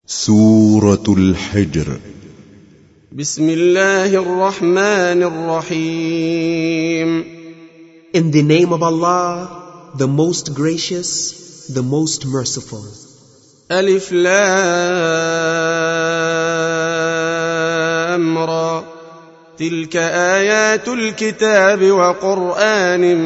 سورة الحجر. بسم الله الرحمن الرحيم. In the name of Allah, the most gracious, the most merciful. ألف لام را تلك آيات الكتاب وقرآن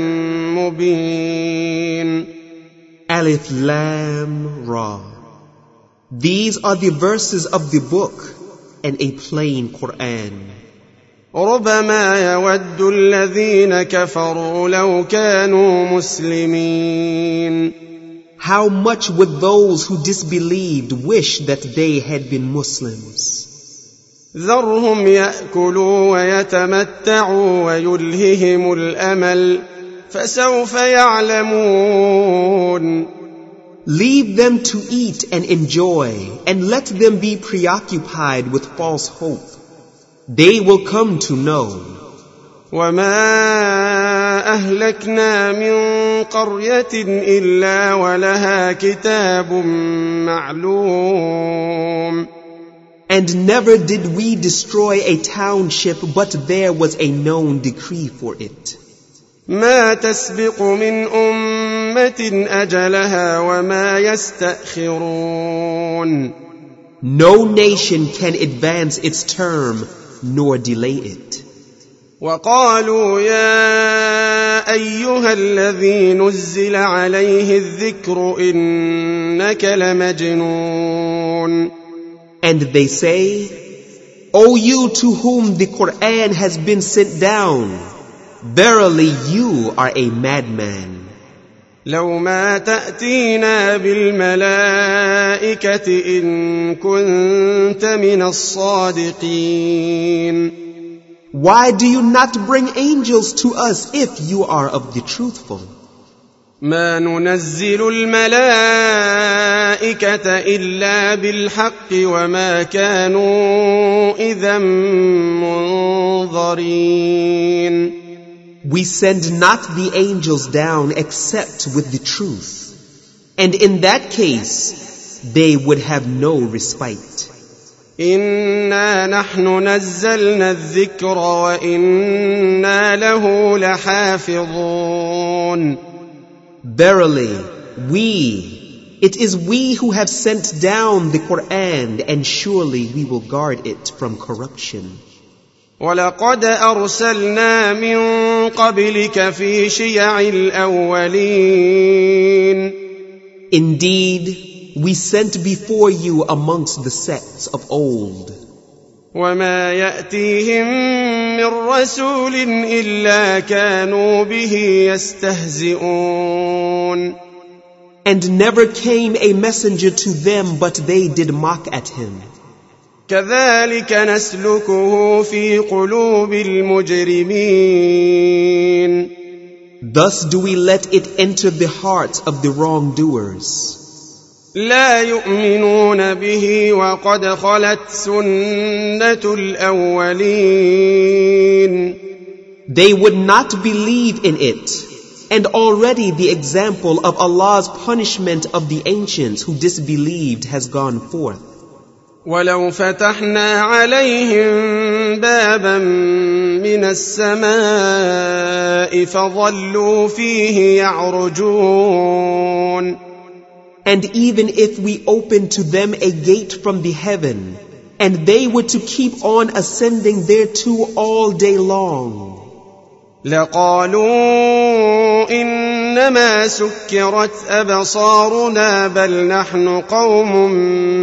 مبين. Alif Lam Ra. These are the verses of the book and a plain Quran. ربما يود الذين كفروا لو كانوا مسلمين. How much would those who disbelieved wish that they had been Muslims? ذرهم يأكلوا ويتمتعوا ويلههم الأمل فسوف يعلمون. Leave them to eat and enjoy, and let them be preoccupied with false hope. They will come to know. وما أهلكنا من قرية إلا ولها كتاب معلوم. And never did we destroy a township, but there was a known decree for it. ما تسبق من أمة أجلها وما يستأخرون. No nation can advance its term nor delay it. وقالوا يا أيها الذي نزل عليه الذكر إنك لمجنون. And they say, O you to whom the Quran has been sent down, verily you are a madman. لو ما تأتينا بالملائكة إن كنت من الصادقين. Why do you not bring angels to us if you are of the truthful? ما ننزل الملائكة إلا بالحق وما كانوا إذا منظرين. We send not the angels down except with the truth, and in that case they would have no respite. إنا نحن نزلنا الذكر وإنا له لحافظون. Verily, it is we who have sent down the Quran, and surely we will guard it from corruption. ولقد أرسلنا من قبلك في شيع الأولين. Indeed, we sent before you amongst the sects of old. وما يأتيهم من رسول إلا كانوا به يستهزئون. And never came a messenger to them, but they did mock at him. كذلك نسلكه في قلوب المجرمين. Thus do we let it enter the hearts of the wrongdoers. لا يؤمنون به وقد خلت سنة الأولين. They would not believe in it, and already the example of Allah's punishment of the ancients who disbelieved has gone forth. ولو فتحنا عليهم بابا من السماء فظلوا فيه يعرجون. And even if we opened to them a gate from the heaven, and they were to keep on ascending thereto all day long, لقالوا إنما سكرت أبصارنا بل نحن قوم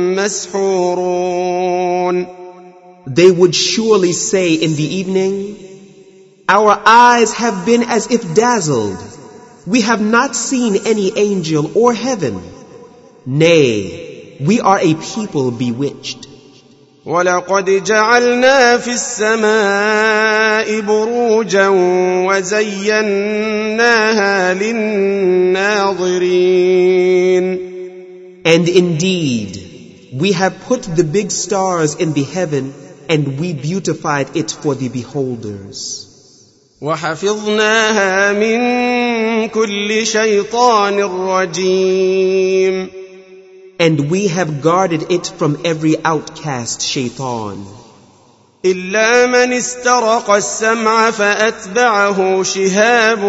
مسحورون. They would surely say in the evening, Our eyes have been as if dazzled. We have not seen any angel or heaven. Nay, we are a people bewitched. ولقد جعلنا في السماء بروجا وزيناها للناظرين. And indeed, we have put the big stars in the heaven, and we beautified it for the beholders. وحفظناها من كل شيطان رجيم. And we have guarded it from every outcast shaitan. إلا من استرق السمع فأتبعه شهاب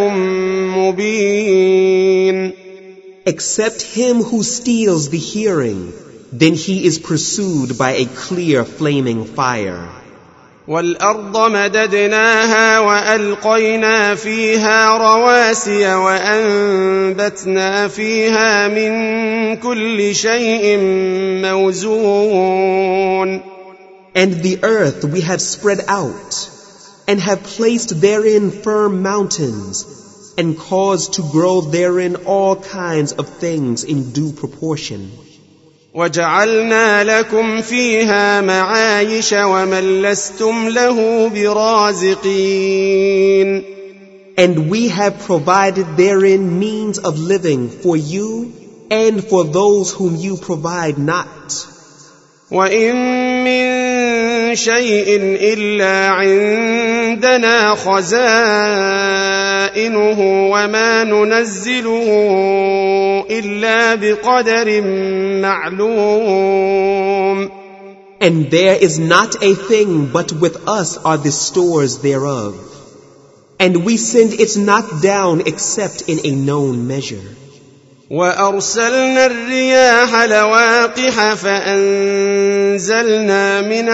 مبين. Except him who steals the hearing, then he is pursued by a clear flaming fire. والأرض مددناها وألقينا فيها رواسي وأنبتنا فيها من كل شيء موزون. And the earth we have spread out, and have placed therein firm mountains, and caused to grow therein all kinds of things in due proportion. وجعلنا لكم فيها معايش ومن لستم له برازقين. And we have provided therein means of living for you and for those whom you provide not. وإن من شيء إلا عندنا خزائنه وما ننزله إلا بقدر معلوم. And there is not a thing but with us are the stores thereof. And we send it not down except in a known measure. وأرسلنا الرياح لواقح فأنزلنا من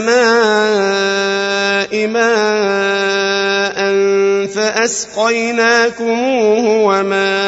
السماء ماء فأسقيناكموه وما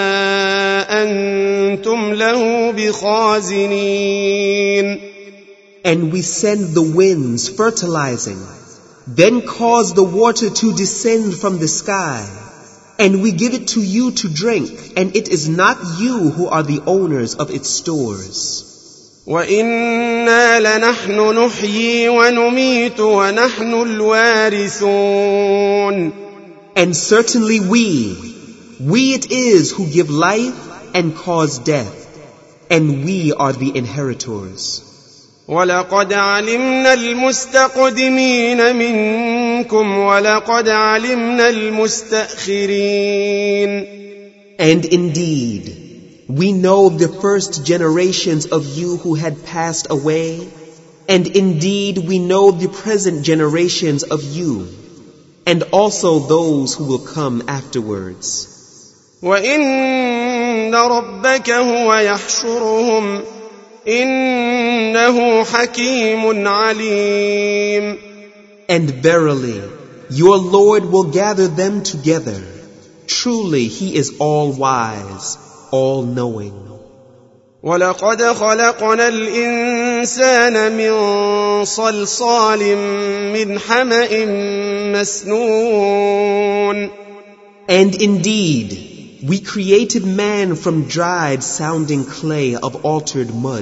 أنتم له بخازنين. And we send the winds fertilizing, then cause the water to descend from the sky. And we give it to you to drink, and it is not you who are the owners of its stores. وَإِنَّا لَنَحْنُ نُحْيِي وَنُمِيتُ وَنَحْنُ الْوَارِثُونَ. And certainly we it is who give life and cause death, and we are the inheritors. وَلَقَدْ عَلِمْنَا الْمُسْتَقْدِمِينَ مِنكُمْ وَلَقَدْ عَلِمْنَا الْمُسْتَأْخِرِينَ. And indeed, we know the first generations of you who had passed away, and indeed we know the present generations of you, and also those who will come afterwards. وَإِنَّ رَبَّكَ هُوَ يَحْشُرُهُمْ إِنَّهُ حَكِيمٌ عَلِيمٌ. And verily, your Lord will gather them together. Truly, He is all-wise, all-knowing. وَلَقَدْ خَلَقْنَا الْإِنسَانَ مِنْ صَلْصَالٍ مِنْ حَمَإٍ مَسْنُونٍ. And indeed, we created man from dried sounding clay of altered mud.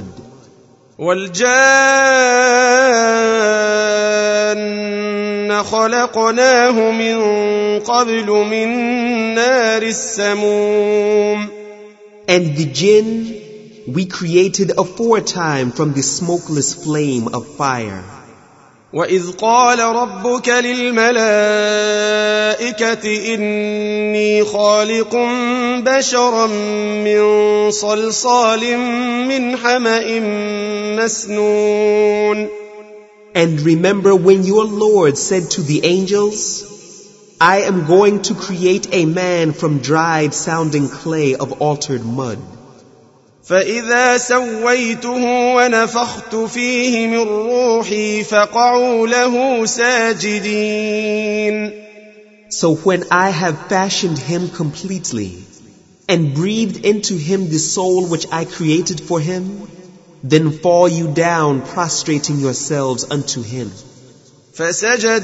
وَالْجَانَّ خَلَقْنَاهُ مِنْ قَبْلُ مِنْ نَارِ السَّمُومِ. And the jinn we created aforetime from the smokeless flame of fire. وَإِذْ قَالَ رَبُّكَ لِلْمَلَائِكَةِ إِنِّي خَالِقٌ بَشَرًا مِّن صَلْصَالٍ مِّنْ حَمَإٍ مَّسْنُونٍ. And remember when your Lord said to the angels, I am going to create a man from dried sounding clay of altered mud. فَإِذَا سَوَّيْتُهُ وَنَفَخْتُ فِيهِ مِنْ رُوحِي فَقَعُوا لَهُ سَاجِدِينَ. So when I have fashioned him completely, and breathed into him the soul which I created for him, then fall you down prostrating yourselves unto him. فَسَجَدَ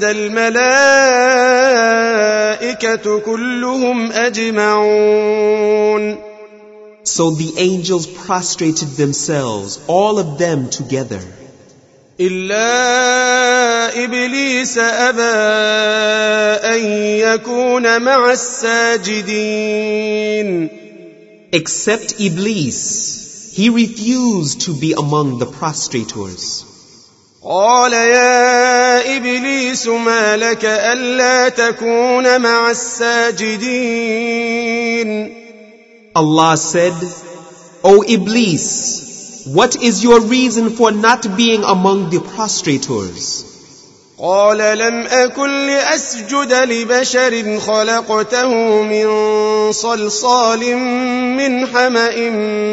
الْمَلَائِكَةُ كُلُّهُمْ أَجْمَعُونَ. So the angels prostrated themselves, all of them together. إِلَّا إِبْلِيسَ أَبَى أَن يَكُونَ مَعَ السَّاجِدِينَ. Except Iblis, he refused to be among the prostrators. قَالَ يَا إِبْلِيسُ مَا لَكَ أَلَّا تَكُونَ مَعَ السَّاجِدِينَ. Allah said, O Iblis, what is your reason for not being among the prostrators? قال لم أكن لأسجد لبشر خلقته من صلصال من حمأ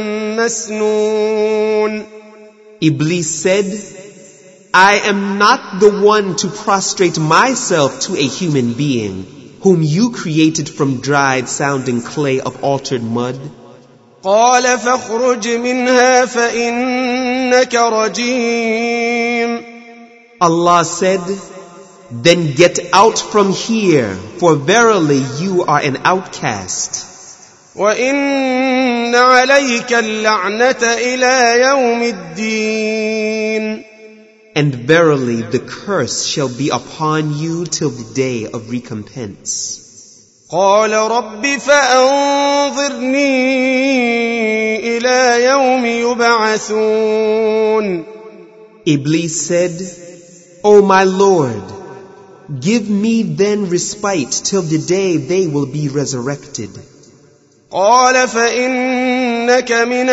مسنون. Iblis said, I am not the one to prostrate myself to a human being, whom you created from dried sounding clay of altered mud. قال فاخرج منها فإنك رجيم. Allah said, then get out from here, for verily you are an outcast. وإن عليك اللعنة إلى يوم الدين. And verily the curse shall be upon you till the day of recompense. قال رب فأنظرني إلى يوم يبعثون. Iblis said, O my Lord, give me then respite till the day they will be resurrected. قال فإنك من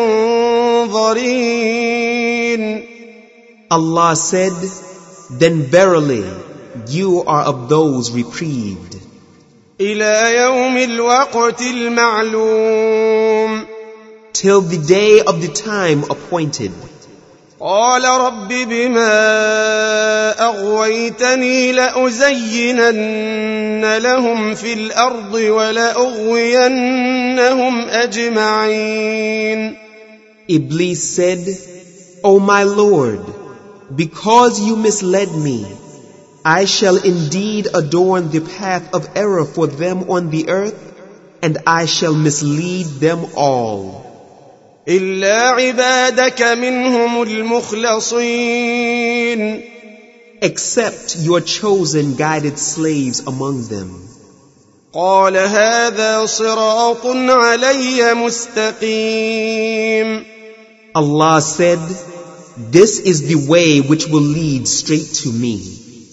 المنظرين. Allah said, then verily you are of those reprieved. إلى يوم الوقت المعلوم. Till the day of the time appointed. قال رب بما أغويتني لأزينن لهم في الأرض ولأغوينهم أجمعين. Iblis said, O my Lord, because you misled me, I shall indeed adorn the path of error for them on the earth, and I shall mislead them all. إلا عبادك منهم المخلصين. Except your chosen guided slaves among them. قال هذا صراط علي مستقيم. Allah said, this is the way which will lead straight to me.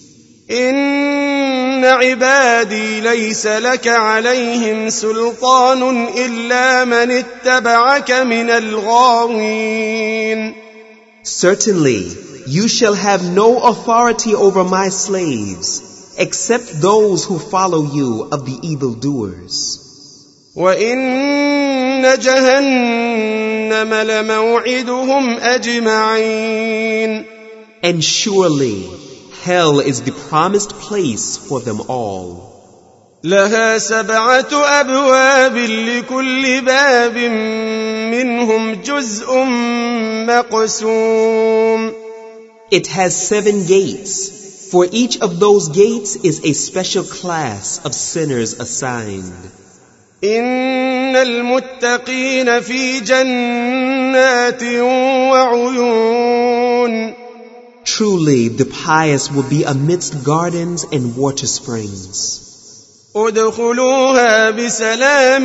إن عبادي ليس لك عليهم سلطان إلا من اتبعك من الغاوين. Certainly, you shall have no authority over my slaves, except those who follow you of the evildoers. وإن جهنم لموعدهم أجمعين. And surely, hell is the promised place for them all. لها 7 أبواب لكل باب منهم جزء مقسوم. It has 7 gates. For each of those gates is a special class of sinners assigned. إن المتقين في جنات وعيون. Truly, the pious will be amidst gardens and water springs. ادخلوها بسلام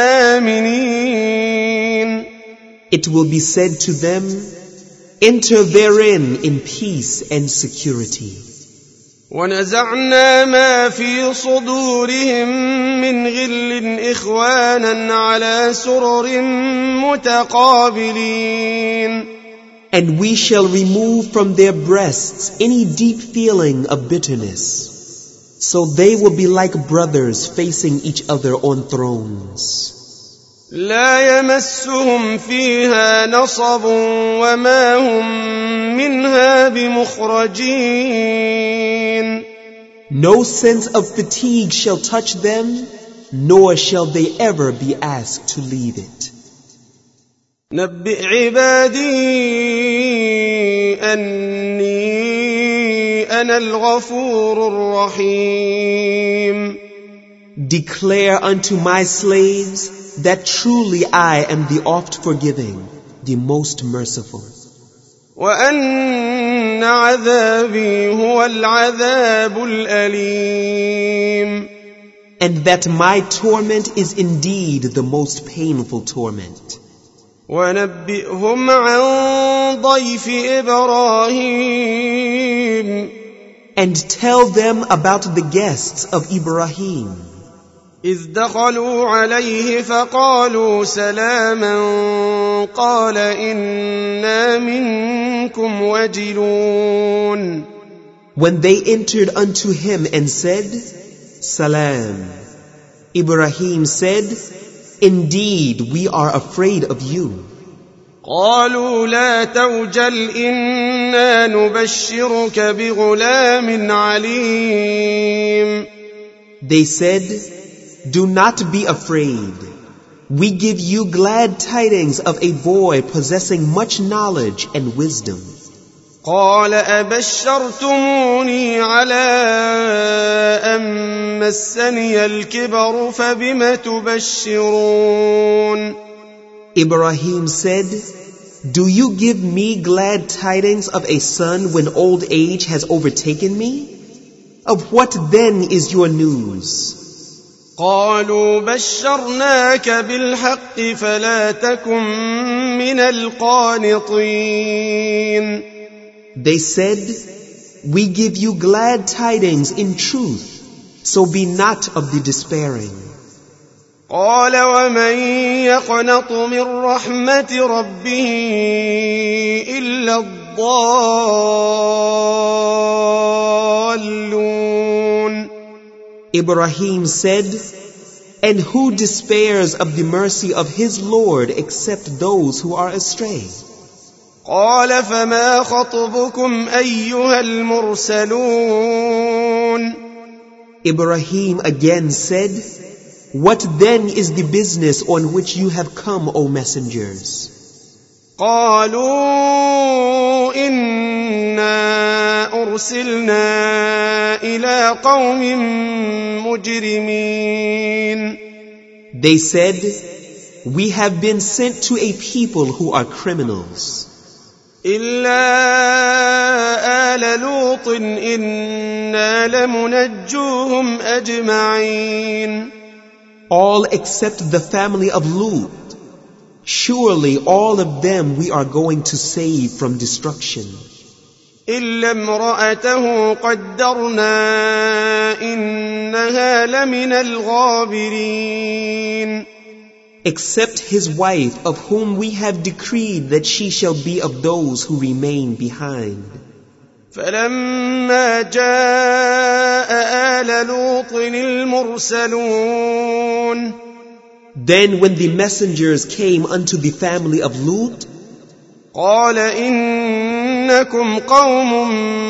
آمنين. It will be said to them, enter therein in peace and security. ونزعنا ما في صدورهم من غل إخوانا على سرر متقابلين. And we shall remove from their breasts any deep feeling of bitterness. So they will be like brothers facing each other on thrones. لا يمسهم فيها نصب وما هم منها بمخرجين. No sense of fatigue shall touch them, nor shall they ever be asked to leave it. نبئ عبادي أني أنا الغفور الرحيم. Declare unto my slaves that truly I am the oft forgiving, the most merciful. وأن عذابي هو العذاب الأليم. And that my torment is indeed the most painful torment. ونبئهم عن ضيف إبراهيم. And tell them about the guests of Ibrahim. إذ دخلوا عليه فقالوا سلاما قال إنا منكم وجلون. When they entered unto him and said, Salam, Ibrahim said, Indeed, we are afraid of you. قالوا لا توجل إنا نبشرك بغلام عليم. They said, Do not be afraid. We give you glad tidings of a boy possessing much knowledge and wisdom. قال أبشرتموني على أن مسني الكبر فبم تبشرون. Ibrahim said, Do you give me glad tidings of a son when old age has overtaken me? Of what then is your news? قالوا بشرناك بالحق فلا تكن من القانطين. They said, We give you glad tidings in truth, so be not of the despairing. قال ومن يقنط من رحمة ربه إلا الضالون. Ibrahim said, And who despairs of the mercy of his Lord except those who are astray? قال فما خطبكم أيها المرسلون. Ibrahim again said, What then is the business on which you have come, O messengers? قالوا إنا أرسلنا إلى قوم مجرمين. They said, We have been sent to a people who are criminals. إلا آل لوط إنا لمنجوهم أجمعين. All except the family of Lut. Surely all of them we are going to save from destruction. إلا امرأته قدرنا إنها لمن الغابرين. Except his wife, of whom we have decreed that she shall be of those who remain behind. فلما جاء آل لوط المرسلون. Then when the messengers came unto the family of Lut, قال إنكم قوم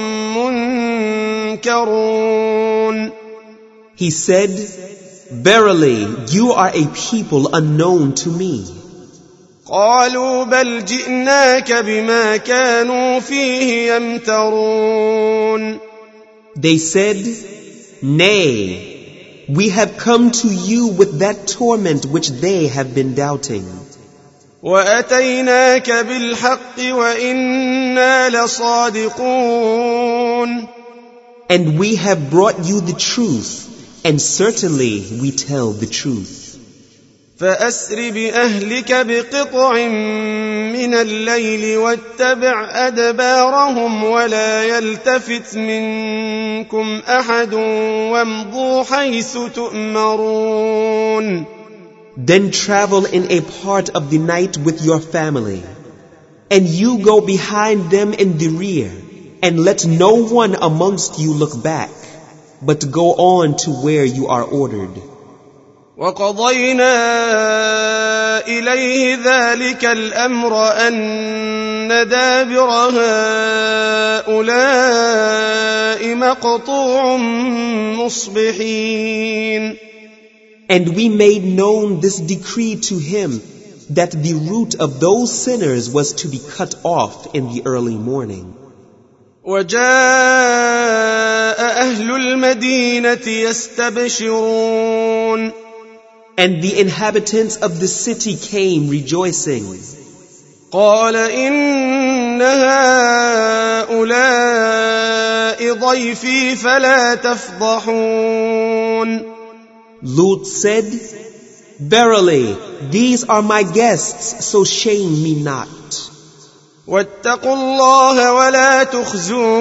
منكرون. he said, Verily, you are a people unknown to me. قالوا بل جئناك بما كانوا فيه يمترون. They said, Nay, we have come to you with that torment which they have been doubting. وأتيناك بالحق وإنا لصادقون. And we have brought you the truth, and certainly we tell the truth. فأسر بأهلك بقطع من الليل واتبع أدبارهم ولا يلتفت منكم أحد وامضوا حيث تؤمرون. Then travel in a part of the night with your family, and you go behind them in the rear, and let no one amongst you look back, but go on to where you are ordered. وقضينا إليه ذلك الأمر أن دابر هؤلاء مقطوع مصبحين. And we made known this decree to him, that the root of those sinners was to be cut off in the early morning. وجاء أهل المدينة يستبشرون. And the inhabitants of the city came rejoicing. قال إن هؤلاء ضيفي فلا تفضحون. Lut said, Verily, these are my guests, so shame me not. واتقوا الله ولا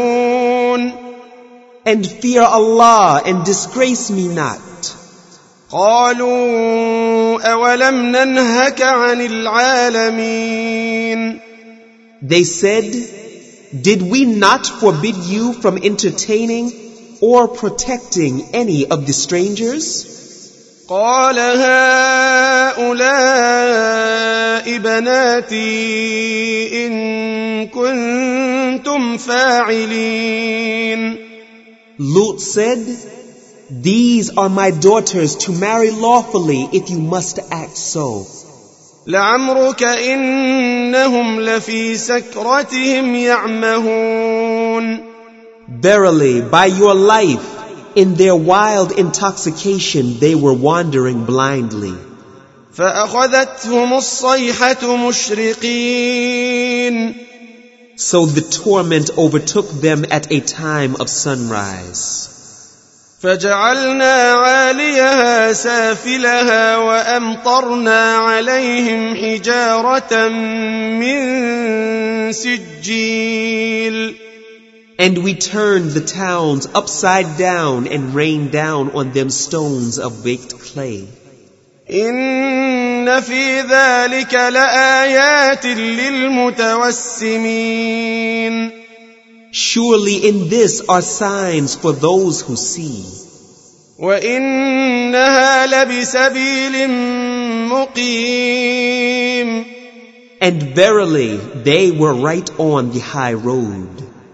تخزون. And fear Allah and disgrace me not. قالوا أولم ننهك عن العالمين. They said, did we not forbid you from entertaining or protecting any of the strangers? قال هؤلاء بناتي إن كنتم فاعلين. Lut said, these are my daughters to marry lawfully if you must act so. لعمرك إنهم لفي سكرتهم يعمهون. Verily, by your life, in their wild intoxication, they were wandering blindly. فأخذتهم الصيحة مشرقين. So the torment overtook them at a time of sunrise. فجعلنا عاليها سافلها وأمطرنا عليهم حجارة من سجيل. And we turned the towns upside down and rained down on them stones of baked clay. إن في ذلك لآيات للمتوسمين. Surely in this are signs for those who see. وإنها لبسبيل مقيم. And verily they were right on the high road.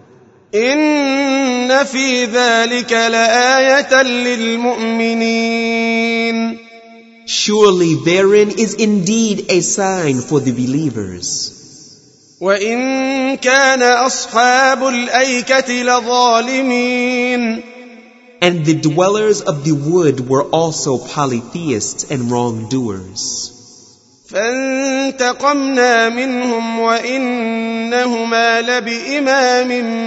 إن في ذلك لآية للمؤمنين. Surely therein is indeed a sign for the believers. وإن كان أصحاب الأيكة لظالمين. And the dwellers of the wood were also polytheists and wrongdoers. فانتقمنا منهم وإنهما لبإمام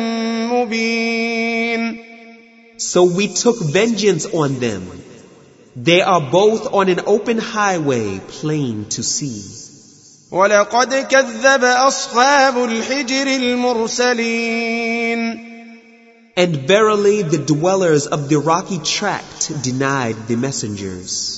مبين. So we took vengeance on them. They are both on an open highway, plain to see. ولقد كذب أصحاب الحجر المرسلين. And verily the dwellers of the rocky tract denied the messengers.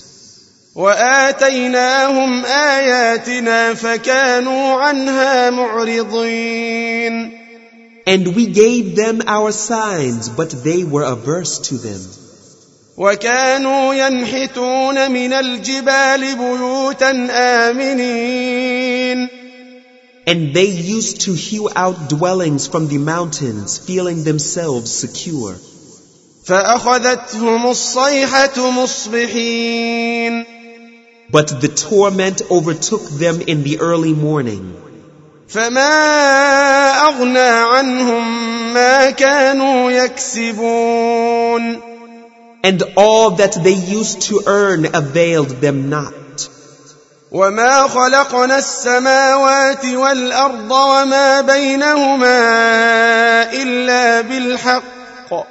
وآتيناهم آياتنا فكانوا عنها معرضين. And we gave them our signs, but they were averse to them. وكانوا ينحتون من الجبال بيوتا آمنين. And they used to hew out dwellings from the mountains, feeling themselves secure. فأخذتهم الصيحة مصبحين. But the torment overtook them in the early morning. فما أغنى عنهم ما كانوا يكسبون. And all that they used to earn availed them not. وما خلقنا السماوات والأرض وما بينهما إلا بالحق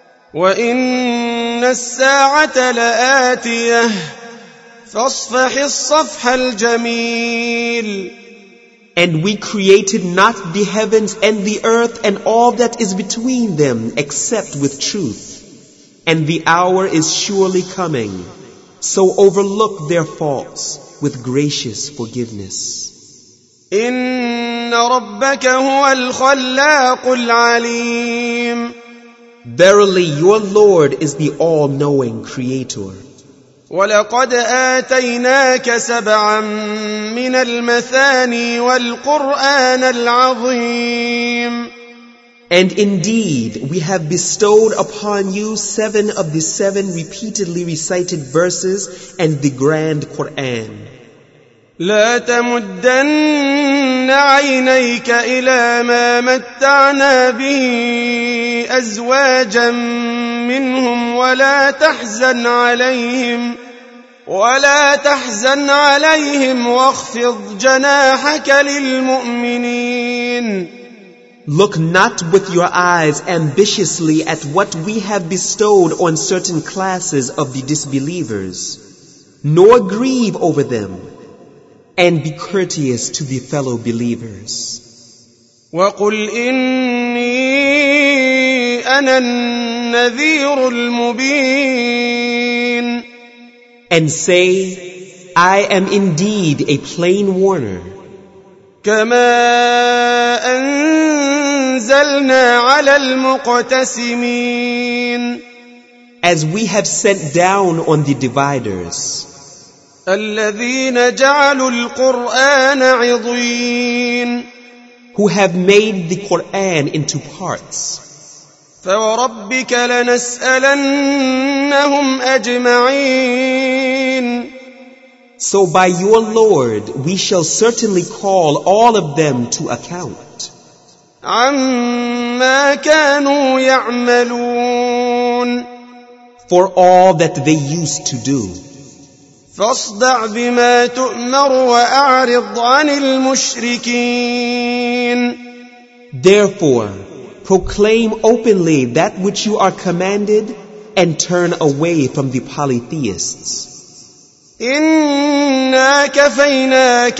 وإن الساعة لآتية فاصفح الصفح الجميل. And we created not the heavens and the earth and all that is between them except with truth. And the hour is surely coming. So overlook their faults with gracious forgiveness. إن ربك هو الخلاق العليم. Verily your Lord is the all-knowing Creator. ولقد آتيناك سبعا من المثاني والقرآن العظيم. And indeed, we have bestowed upon you 7 of the 7 repeatedly recited verses and the grand Quran. لا تمدن عينيك إلى ما متعنا به أزواجا منهم ولا تحزن عليهم واخفض جناحك للمؤمنين. Look not with your eyes ambitiously at what we have bestowed on certain classes of the disbelievers, nor grieve over them, and be courteous to the fellow believers. وَقُلْ إِنِّي أَنَا النَّذِيرُ الْمُبِينُ. And say, I am indeed a plain warner. كما أنزلنا على المقتسمين As we have sent down on the dividers, الذين جعلوا القرآن عضين who have made the Quran into parts. فوربك لنسألنهم أجمعين So by your Lord we shall certainly call all of them to account عما كانوا يعملون for all that they used to do. فاصدع بما تؤمر وأعرض عن المشركين Therefore, proclaim openly that which you are commanded and turn away from the polytheists. إنا كفيناك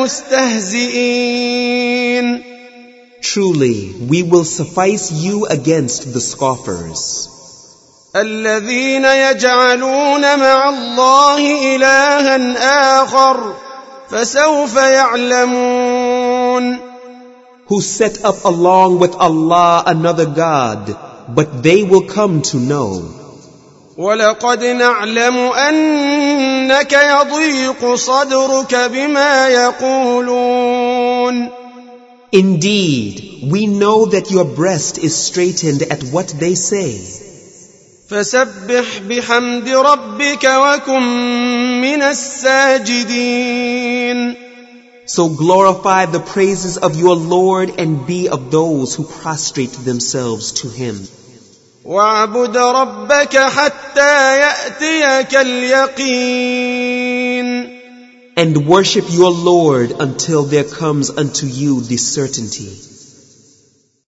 المستهزئين Truly, we will suffice you against the scoffers, الذين يجعلون مع الله إلها آخر فسوف يعلمون who set up along with Allah another God, but they will come to know. ولقد نعلم أنك يضيق صدرك بما يقولون Indeed, we know that your breast is straitened at what they say. فسبح بحمد ربك وكن من الساجدين So glorify the praises of your Lord and be of those who prostrate themselves to Him. واعبد ربك حتى يأتيك اليقين And worship your Lord until there comes unto you the certainty.